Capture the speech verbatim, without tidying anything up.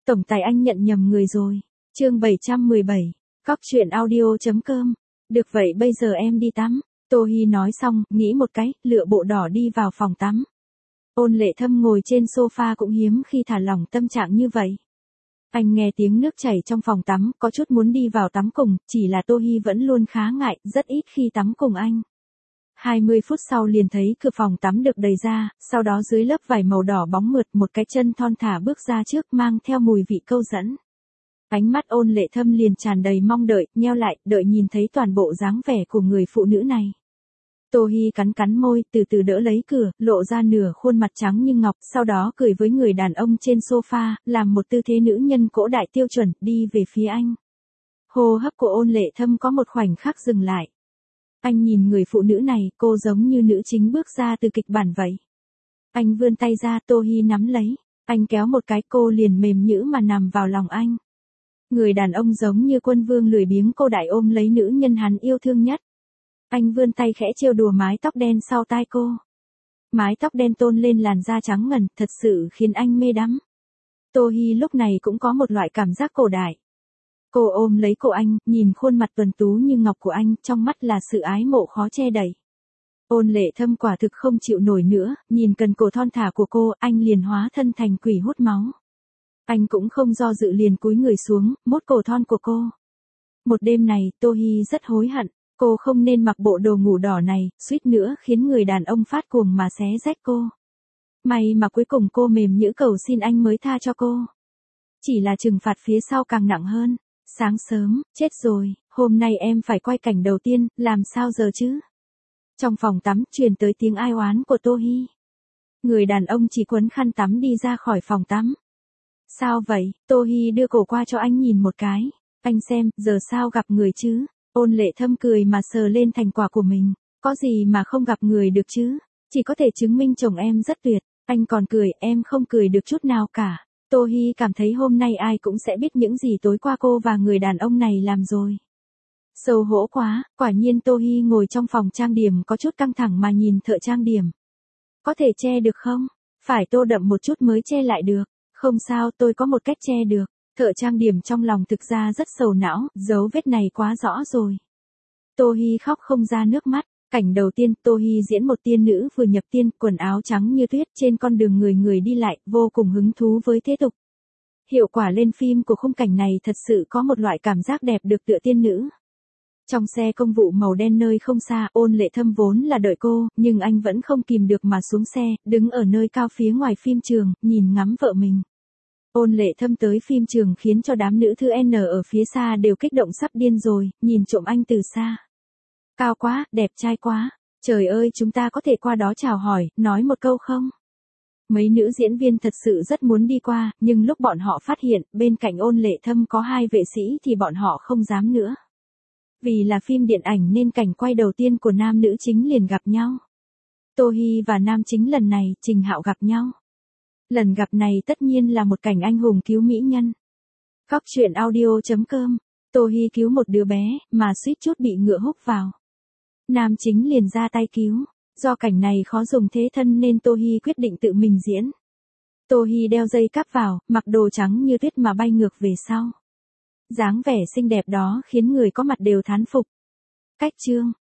Tổng tài anh nhận nhầm người rồi. Chương bảy trăm mười bảy. Cóc truyện audio.com. Được vậy bây giờ em đi tắm. Tô Hi nói xong, nghĩ một cái, lựa bộ đỏ đi vào phòng tắm. Ôn Lệ Thâm ngồi trên sofa cũng hiếm khi thả lỏng tâm trạng như vậy. Anh nghe tiếng nước chảy trong phòng tắm, có chút muốn đi vào tắm cùng, chỉ là Tô Hi vẫn luôn khá ngại, rất ít khi tắm cùng anh. hai mươi phút sau liền thấy cửa phòng tắm được đẩy ra, sau đó dưới lớp vải màu đỏ bóng mượt một cái chân thon thả bước ra trước mang theo mùi vị câu dẫn. Ánh mắt Ôn Lệ Thâm liền tràn đầy mong đợi, nheo lại, đợi nhìn thấy toàn bộ dáng vẻ của người phụ nữ này. Tô Hi cắn cắn môi, từ từ đỡ lấy cửa, lộ ra nửa khuôn mặt trắng như ngọc, sau đó cười với người đàn ông trên sofa, làm một tư thế nữ nhân cổ đại tiêu chuẩn, đi về phía anh. Hô hấp của Ôn Lệ Thâm có một khoảnh khắc dừng lại. Anh nhìn người phụ nữ này, cô giống như nữ chính bước ra từ kịch bản vậy. Anh vươn tay ra, Tô Hi nắm lấy, anh kéo một cái, cô liền mềm nhũn mà nằm vào lòng anh. Người đàn ông giống như quân vương lười biếng cô đại ôm lấy nữ nhân hắn yêu thương nhất. Anh vươn tay khẽ trêu đùa mái tóc đen sau tai cô. Mái tóc đen tôn lên làn da trắng ngần, thật sự khiến anh mê đắm. Tô Hi lúc này cũng có một loại cảm giác cổ đại. Cô ôm lấy cổ anh, nhìn khuôn mặt tuấn tú như ngọc của anh, trong mắt là sự ái mộ khó che đậy. Ôn Lệ Thâm quả thực không chịu nổi nữa, nhìn cần cổ thon thả của cô, anh liền hóa thân thành quỷ hút máu. Anh cũng không do dự liền cúi người xuống, mốt cổ thon của cô. Một đêm này, Tô Hi rất hối hận, cô không nên mặc bộ đồ ngủ đỏ này, suýt nữa khiến người đàn ông phát cuồng mà xé rách cô. May mà cuối cùng cô mềm nhũn cầu xin anh mới tha cho cô. Chỉ là trừng phạt phía sau càng nặng hơn. Sáng sớm, chết rồi, hôm nay em phải quay cảnh đầu tiên, làm sao giờ chứ? Trong phòng tắm truyền tới tiếng ai oán của Tô Hi. Người đàn ông chỉ quấn khăn tắm đi ra khỏi phòng tắm. Sao vậy? Tô Hi đưa cổ qua cho anh nhìn một cái. Anh xem, giờ sao gặp người chứ? Ôn Lệ Thâm cười mà sờ lên thành quả của mình. Có gì mà không gặp người được chứ? Chỉ có thể chứng minh chồng em rất tuyệt. Anh còn cười, em không cười được chút nào cả. Tô Hi cảm thấy hôm nay ai cũng sẽ biết những gì tối qua cô và người đàn ông này làm rồi. Xấu hổ quá, quả nhiên Tô Hi ngồi trong phòng trang điểm có chút căng thẳng mà nhìn thợ trang điểm. Có thể che được không? Phải tô đậm một chút mới che lại được. Không sao, tôi có một cách che được. Thợ trang điểm trong lòng thực ra rất sầu não, dấu vết này quá rõ rồi. Tô Hi khóc không ra nước mắt. Cảnh đầu tiên, Tô Hi diễn một tiên nữ vừa nhập tiên, quần áo trắng như tuyết trên con đường người người đi lại, vô cùng hứng thú với thế tục. Hiệu quả lên phim của khung cảnh này thật sự có một loại cảm giác đẹp được tựa tiên nữ. Trong xe công vụ màu đen nơi không xa, Ôn Lệ Thâm vốn là đợi cô, nhưng anh vẫn không kìm được mà xuống xe, đứng ở nơi cao phía ngoài phim trường, nhìn ngắm vợ mình. Ôn Lệ Thâm tới phim trường khiến cho đám nữ thư N ở phía xa đều kích động sắp điên rồi, nhìn trộm anh từ xa. Cao quá, đẹp trai quá, trời ơi chúng ta có thể qua đó chào hỏi, nói một câu không? Mấy nữ diễn viên thật sự rất muốn đi qua, nhưng lúc bọn họ phát hiện, bên cạnh Ôn Lệ Thâm có hai vệ sĩ thì bọn họ không dám nữa. Vì là phim điện ảnh nên cảnh quay đầu tiên của nam nữ chính liền gặp nhau. Tô Hi và nam chính lần này, Trình Hạo gặp nhau. Lần gặp này tất nhiên là một cảnh anh hùng cứu mỹ nhân. Cóc truyện audio.com. Tô Hi cứu một đứa bé, mà suýt chút bị ngựa húc vào. Nam chính liền ra tay cứu. Do cảnh này khó dùng thế thân nên Tô Hi quyết định tự mình diễn. Tô Hi đeo dây cáp vào, mặc đồ trắng như tuyết mà bay ngược về sau. Dáng vẻ xinh đẹp đó khiến người có mặt đều thán phục. Cách chương.